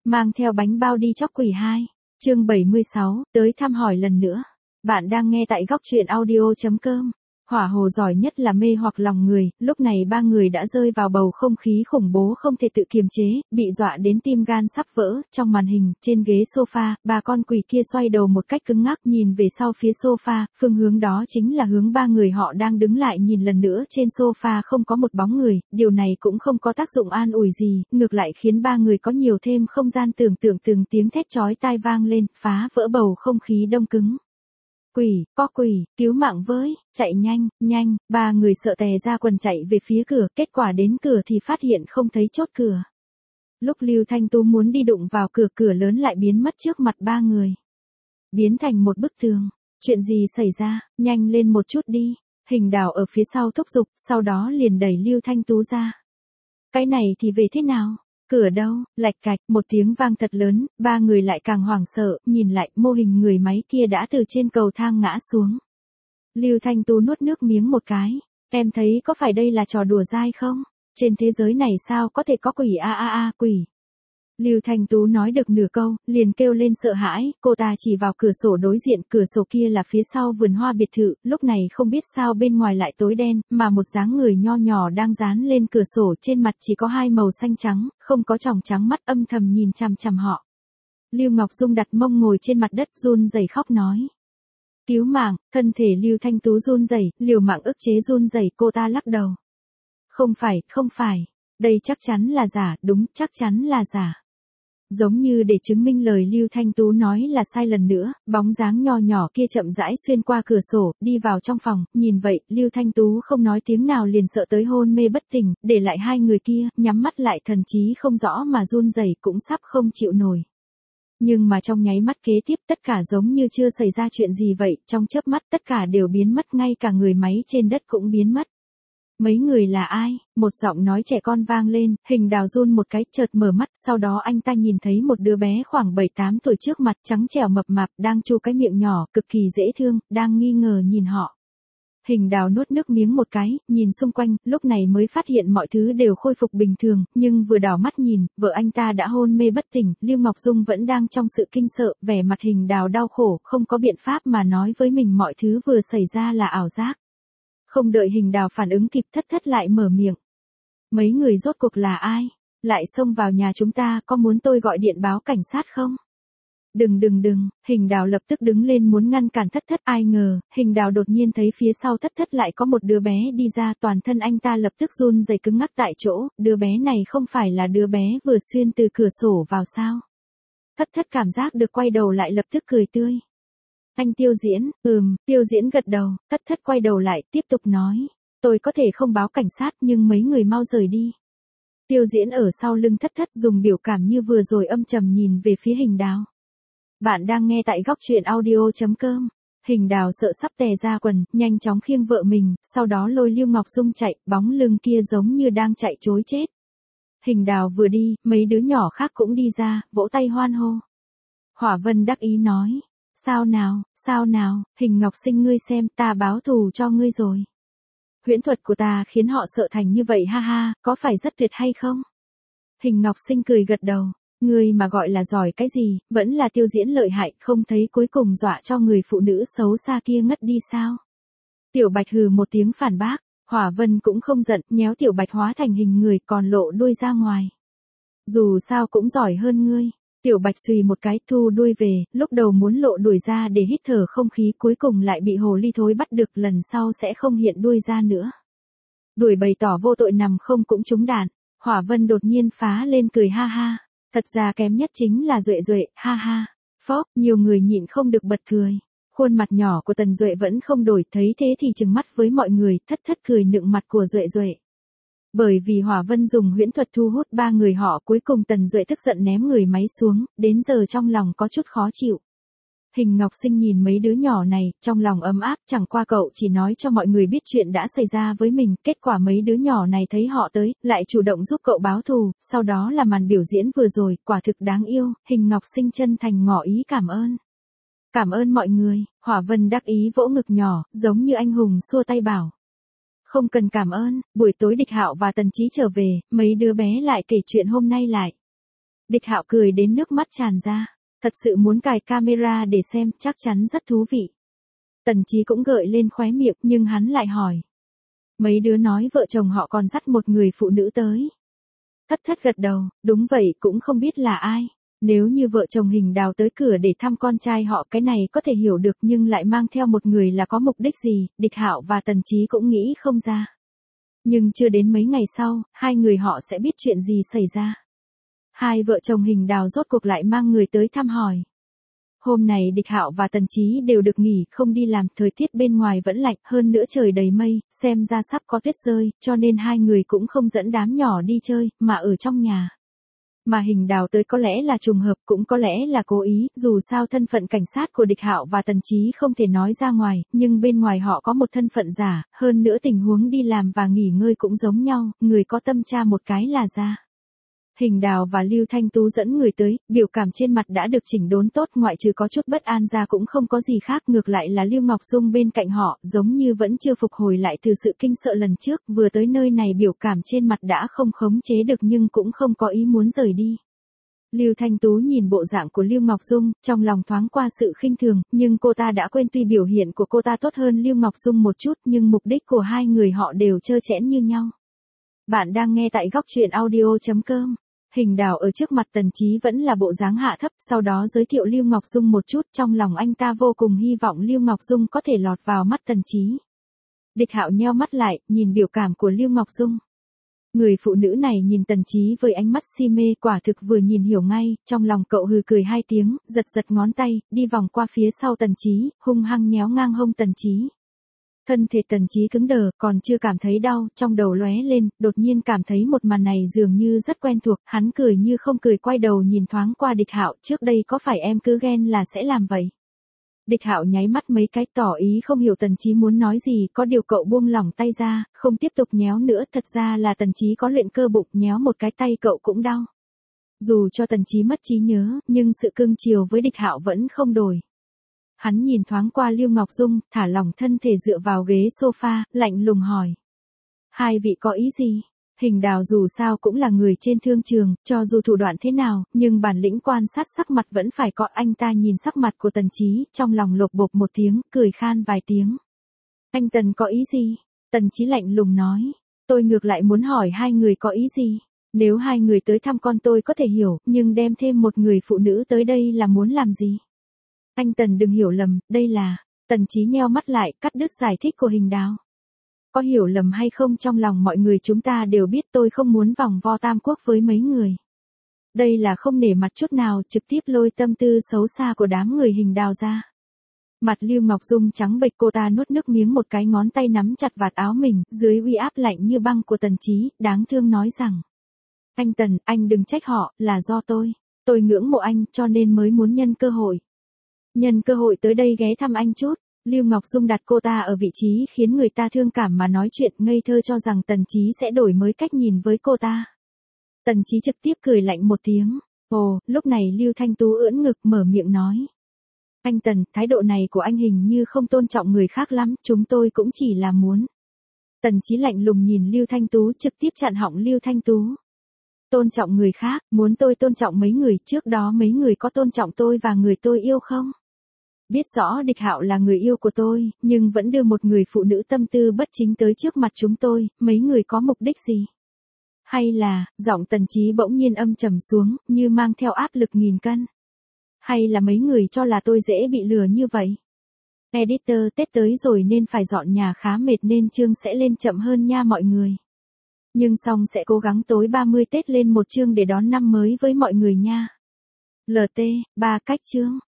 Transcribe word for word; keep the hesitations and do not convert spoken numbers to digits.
Mang theo bánh bao đi chóc quỷ hai. Chương bảy mươi sáu, tới thăm hỏi lần nữa. Bạn đang nghe tại góc truyện audio chấm com. Hỏa hồ giỏi nhất là mê hoặc lòng người, lúc này ba người đã rơi vào bầu không khí khủng bố không thể tự kiềm chế, bị dọa đến tim gan sắp vỡ. Trong màn hình, trên ghế sofa, bà con quỷ kia xoay đầu một cách cứng ngắc nhìn về sau phía sofa, phương hướng đó chính là hướng ba người họ đang đứng lại nhìn lần nữa. Trên sofa không có một bóng người, điều này cũng không có tác dụng an ủi gì, ngược lại khiến ba người có nhiều thêm không gian tưởng tượng. Từng tiếng thét chói tai vang lên, phá vỡ bầu không khí đông cứng. Quỷ, có quỷ, cứu mạng với, chạy nhanh, nhanh, ba người sợ tè ra quần chạy về phía cửa, kết quả đến cửa thì phát hiện không thấy chốt cửa. Lúc Lưu Thanh Tú muốn đi đụng vào cửa, cửa lớn lại biến mất trước mặt ba người. Biến thành một bức tường. Chuyện gì xảy ra, nhanh lên một chút đi. Hình Đào ở phía sau thúc giục, sau đó liền đẩy Lưu Thanh Tú ra. Cái này thì về thế nào? Cửa đâu, lạch cạch, một tiếng vang thật lớn, ba người lại càng hoảng sợ, nhìn lại, mô hình người máy kia đã từ trên cầu thang ngã xuống. Lưu Thanh Tú nuốt nước miếng một cái, em thấy có phải đây là trò đùa dai không? Trên thế giới này sao có thể có quỷ a a a quỷ? Lưu Thanh Tú nói được nửa câu, liền kêu lên sợ hãi, cô ta chỉ vào cửa sổ đối diện, cửa sổ kia là phía sau vườn hoa biệt thự, lúc này không biết sao bên ngoài lại tối đen, mà một dáng người nho nhỏ đang dán lên cửa sổ, trên mặt chỉ có hai màu xanh trắng, không có tròng trắng, mắt âm thầm nhìn chằm chằm họ. Lưu Ngọc Dung đặt mông ngồi trên mặt đất run rẩy khóc nói. Cứu mạng, thân thể Lưu Thanh Tú run rẩy, liều mạng ức chế run rẩy, cô ta lắc đầu. Không phải, không phải, đây chắc chắn là giả, đúng, chắc chắn là giả. Giống như để chứng minh lời Lưu Thanh Tú nói là sai lần nữa, bóng dáng nho nhỏ kia chậm rãi xuyên qua cửa sổ, đi vào trong phòng, nhìn vậy, Lưu Thanh Tú không nói tiếng nào liền sợ tới hôn mê bất tỉnh, để lại hai người kia, nhắm mắt lại thần trí không rõ mà run rẩy cũng sắp không chịu nổi. Nhưng mà trong nháy mắt kế tiếp tất cả giống như chưa xảy ra chuyện gì vậy, trong chớp mắt tất cả đều biến mất, ngay cả người máy trên đất cũng biến mất. Mấy người là ai? Một giọng nói trẻ con vang lên, Hình Đào run một cái, chợt mở mắt, sau đó anh ta nhìn thấy một đứa bé khoảng bảy tám tuổi trước mặt, trắng trẻo mập mạp, đang chu cái miệng nhỏ, cực kỳ dễ thương, đang nghi ngờ nhìn họ. Hình Đào nuốt nước miếng một cái, nhìn xung quanh, lúc này mới phát hiện mọi thứ đều khôi phục bình thường, nhưng vừa đảo mắt nhìn, vợ anh ta đã hôn mê bất tỉnh, Lưu Ngọc Dung vẫn đang trong sự kinh sợ, vẻ mặt Hình Đào đau khổ, không có biện pháp mà nói với mình mọi thứ vừa xảy ra là ảo giác. Không đợi Hình Đào phản ứng kịp, thất thất lại mở miệng. Mấy người rốt cuộc là ai? Lại xông vào nhà chúng ta, có muốn tôi gọi điện báo cảnh sát không? Đừng đừng đừng, Hình Đào lập tức đứng lên muốn ngăn cản thất thất, ai ngờ, Hình Đào đột nhiên thấy phía sau thất thất lại có một đứa bé đi ra, toàn thân anh ta lập tức run rẩy cứng ngắc tại chỗ, đứa bé này không phải là đứa bé vừa xuyên từ cửa sổ vào sao? Thất thất cảm giác được, quay đầu lại lập tức cười tươi. Anh Tiêu Diễn, ừm, Tiêu Diễn gật đầu, thất thất quay đầu lại, tiếp tục nói. Tôi có thể không báo cảnh sát nhưng mấy người mau rời đi. Tiêu Diễn ở sau lưng thất thất dùng biểu cảm như vừa rồi âm trầm nhìn về phía Hình Đào. Bạn đang nghe tại góc truyện audio chấm com. Hình Đào sợ sắp tè ra quần, nhanh chóng khiêng vợ mình, sau đó lôi Lưu Ngọc Dung chạy, bóng lưng kia giống như đang chạy trối chết. Hình Đào vừa đi, mấy đứa nhỏ khác cũng đi ra, vỗ tay hoan hô. Hỏa Vân đắc ý nói. Sao nào, sao nào, Hình Ngọc Sinh ngươi xem, ta báo thù cho ngươi rồi. Huyễn thuật của ta khiến họ sợ thành như vậy ha ha, có phải rất tuyệt hay không? Hình Ngọc Sinh cười gật đầu, ngươi mà gọi là giỏi cái gì, vẫn là Tiêu Diễn lợi hại, không thấy cuối cùng dọa cho người phụ nữ xấu xa kia ngất đi sao? Tiểu Bạch hừ một tiếng phản bác, Hỏa Vân cũng không giận, nhéo Tiểu Bạch hóa thành hình người còn lộ đuôi ra ngoài. Dù sao cũng giỏi hơn ngươi. Tiểu Bạch xùy một cái thu đuôi về, lúc đầu muốn lộ đuổi ra để hít thở không khí, cuối cùng lại bị hồ ly thối bắt được, lần sau sẽ không hiện đuôi ra nữa. Đuổi bày tỏ vô tội nằm không cũng trúng đạn, Hỏa Vân đột nhiên phá lên cười ha ha, thật ra kém nhất chính là Duệ Duệ, ha ha, phốc, nhiều người nhịn không được bật cười. Khuôn mặt nhỏ của Tần Duệ vẫn không đổi, thấy thế thì trừng mắt với mọi người, thất thất cười nựng mặt của Duệ Duệ. Bởi vì Hỏa Vân dùng huyễn thuật thu hút ba người họ, cuối cùng Tần Duệ tức giận ném người máy xuống, đến giờ trong lòng có chút khó chịu. Hình Ngọc Sinh nhìn mấy đứa nhỏ này, trong lòng ấm áp, chẳng qua cậu chỉ nói cho mọi người biết chuyện đã xảy ra với mình, kết quả mấy đứa nhỏ này thấy họ tới, lại chủ động giúp cậu báo thù, sau đó là màn biểu diễn vừa rồi, quả thực đáng yêu, Hình Ngọc Sinh chân thành ngỏ ý cảm ơn. Cảm ơn mọi người, Hỏa Vân đắc ý vỗ ngực nhỏ, giống như anh hùng xua tay bảo. Không cần cảm ơn, buổi tối Địch Hạo và Tần Chí trở về, mấy đứa bé lại kể chuyện hôm nay lại. Địch Hạo cười đến nước mắt tràn ra. Thật sự muốn cài camera để xem, chắc chắn rất thú vị. Tần Chí cũng gợi lên khóe miệng, nhưng hắn lại hỏi. Mấy đứa nói vợ chồng họ còn dắt một người phụ nữ tới. Thất Thất gật đầu, đúng vậy, cũng không biết là ai. Nếu như vợ chồng Hình Đào tới cửa để thăm con trai họ, cái này có thể hiểu được, nhưng lại mang theo một người là có mục đích gì, Địch Hạo và Tần Chí cũng nghĩ không ra. Nhưng chưa đến mấy ngày sau, hai người họ sẽ biết chuyện gì xảy ra. Hai vợ chồng Hình Đào rốt cuộc lại mang người tới thăm hỏi. Hôm này Địch Hạo và Tần Chí đều được nghỉ, không đi làm, thời tiết bên ngoài vẫn lạnh, hơn nữa trời đầy mây, xem ra sắp có tuyết rơi, cho nên hai người cũng không dẫn đám nhỏ đi chơi, mà ở trong nhà. Mà Hình Đào tới có lẽ là trùng hợp, cũng có lẽ là cố ý, dù sao thân phận cảnh sát của Địch Hạo và Tần Chí không thể nói ra ngoài, nhưng bên ngoài họ có một thân phận giả, hơn nữa tình huống đi làm và nghỉ ngơi cũng giống nhau, người có tâm tra một cái là ra. Hình Đào và Lưu Thanh Tú dẫn người tới, biểu cảm trên mặt đã được chỉnh đốn tốt, ngoại trừ có chút bất an ra cũng không có gì khác, ngược lại là Lưu Ngọc Dung bên cạnh họ, giống như vẫn chưa phục hồi lại từ sự kinh sợ lần trước, vừa tới nơi này biểu cảm trên mặt đã không khống chế được nhưng cũng không có ý muốn rời đi. Lưu Thanh Tú nhìn bộ dạng của Lưu Ngọc Dung, trong lòng thoáng qua sự khinh thường, nhưng cô ta đã quên tuy biểu hiện của cô ta tốt hơn Lưu Ngọc Dung một chút, nhưng mục đích của hai người họ đều trơ trẽn như nhau. Bạn đang nghe tại góc truyện audio chấm com. Hình Đào ở trước mặt Tần Chí vẫn là bộ dáng hạ thấp, sau đó giới thiệu Lưu Ngọc Dung một chút, trong lòng anh ta vô cùng hy vọng Lưu Ngọc Dung có thể lọt vào mắt Tần Chí. Địch Hạo nheo mắt lại, nhìn biểu cảm của Lưu Ngọc Dung. Người phụ nữ này nhìn Tần Chí với ánh mắt si mê, quả thực vừa nhìn hiểu ngay, trong lòng cậu hừ cười hai tiếng, giật giật ngón tay, đi vòng qua phía sau Tần Chí, hung hăng nhéo ngang hông Tần Chí. Thân thể Tần Chí cứng đờ, còn chưa cảm thấy đau, trong đầu lóe lên, đột nhiên cảm thấy một màn này dường như rất quen thuộc, hắn cười như không cười, quay đầu nhìn thoáng qua Địch Hạo, trước đây có phải em cứ ghen là sẽ làm vậy? Địch Hạo nháy mắt mấy cái, tỏ ý không hiểu Tần Chí muốn nói gì, có điều cậu buông lỏng tay ra, không tiếp tục nhéo nữa, thật ra là Tần Chí có luyện cơ bụng, nhéo một cái tay cậu cũng đau. Dù cho Tần Chí mất trí nhớ, nhưng sự cưng chiều với Địch Hạo vẫn không đổi. Hắn nhìn thoáng qua Lưu Ngọc Dung, thả lỏng thân thể dựa vào ghế sofa, lạnh lùng hỏi. Hai vị có ý gì? Hình Đào dù sao cũng là người trên thương trường, cho dù thủ đoạn thế nào, nhưng bản lĩnh quan sát sắc mặt vẫn phải có. Anh ta nhìn sắc mặt của Tần Chí, trong lòng lột bột một tiếng, cười khan vài tiếng. Anh Tần có ý gì? Tần Chí lạnh lùng nói. Tôi ngược lại muốn hỏi hai người có ý gì? Nếu hai người tới thăm con tôi có thể hiểu, nhưng đem thêm một người phụ nữ tới đây là muốn làm gì? Anh Tần đừng hiểu lầm, đây là... Tần Chí nheo mắt lại, cắt đứt giải thích của Hình Đào. Có hiểu lầm hay không, trong lòng mọi người chúng ta đều biết tôi không muốn vòng vo tam quốc với mấy người. Đây là không nể mặt chút nào, trực tiếp lôi tâm tư xấu xa của đám người Hình Đào ra. Mặt Lưu Ngọc Dung trắng bệch, cô ta nuốt nước miếng, một cái ngón tay nắm chặt vạt áo mình, dưới uy áp lạnh như băng của Tần Chí, đáng thương nói rằng. Anh Tần, anh đừng trách họ, là do tôi. Tôi ngưỡng mộ anh, cho nên mới muốn nhân cơ hội. Nhân cơ hội tới đây ghé thăm anh chút. Lưu Ngọc Dung đặt cô ta ở vị trí khiến người ta thương cảm mà nói chuyện, ngây thơ cho rằng Tần Chí sẽ đổi mới cách nhìn với cô ta. Tần Chí trực tiếp cười lạnh một tiếng. Ồ, lúc này Lưu Thanh Tú ưỡn ngực mở miệng nói. Anh Tần, thái độ này của anh hình như không tôn trọng người khác lắm, chúng tôi cũng chỉ là muốn. Tần Chí lạnh lùng nhìn Lưu Thanh Tú, trực tiếp chặn họng Lưu Thanh Tú. Tôn trọng người khác, muốn tôi tôn trọng mấy người, trước đó mấy người có tôn trọng tôi và người tôi yêu không? Biết rõ Địch Hạo là người yêu của tôi, nhưng vẫn đưa một người phụ nữ tâm tư bất chính tới trước mặt chúng tôi, mấy người có mục đích gì? Hay là, giọng Tần Chí bỗng nhiên âm trầm xuống, như mang theo áp lực nghìn cân. Hay là mấy người cho là tôi dễ bị lừa như vậy? Editor, Tết tới rồi nên phải dọn nhà khá mệt nên chương sẽ lên chậm hơn nha mọi người. Nhưng xong sẽ cố gắng tối ba mươi Tết lên một chương để đón năm mới với mọi người nha. lờ tê, ba cách chương.